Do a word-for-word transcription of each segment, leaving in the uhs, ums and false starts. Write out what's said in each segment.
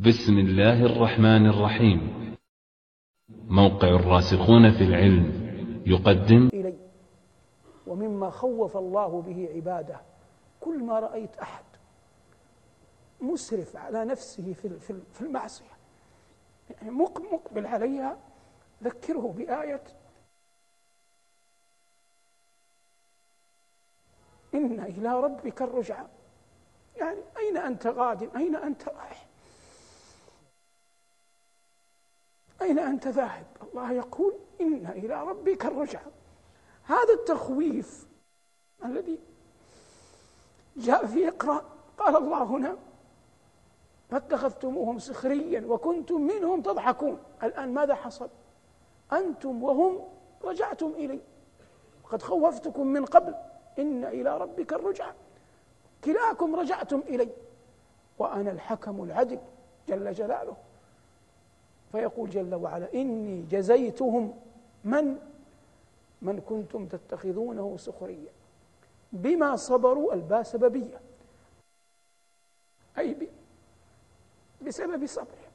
بسم الله الرحمن الرحيم. موقع الراسخون في العلم يقدم إلي. ومما خوف الله به عباده كل ما رأيت أحد مسرف على نفسه في المعصية يعني مقبل عليها ذكره بآية إن إلى ربك الرجعى. يعني أين أنت غاد؟ أين أنت رايح؟ أين أنت ذاهب؟ الله يقول إن إلى ربك الرجعى. هذا التخويف الذي جاء في اقرأ، قال الله هنا فاتخذتموهم سخريا وكنتم منهم تضحكون. الآن ماذا حصل؟ أنتم وهم رجعتم إلي، قد خوفتكم من قبل إن إلى ربك الرجعى، كلاكم رجعتم إلي وأنا الحكم العدل جل جلاله. فيقول جل وعلا إني جزيتهم من من كنتم تتخذونه سخريا بما صبروا. الباء سببية أي بسبب صبرهم.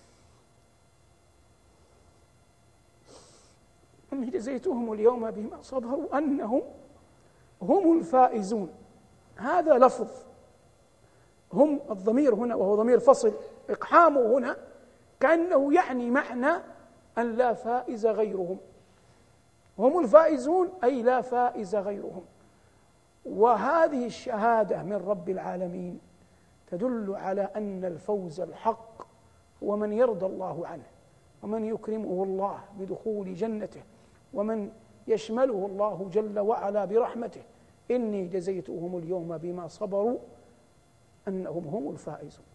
إني جزيتهم اليوم بما صبروا أنهم هم الفائزون. هذا لفظ هم، الضمير هنا وهو ضمير فصل، إقحامه هنا كأنه يعني معنى أن لا فائز غيرهم. هم الفائزون أي لا فائز غيرهم. وهذه الشهادة من رب العالمين تدل على أن الفوز الحق هو من يرضى الله عنه، ومن يكرمه الله بدخول جنته، ومن يشمله الله جل وعلا برحمته. إني جزيتهم اليوم بما صبروا أنهم هم الفائزون.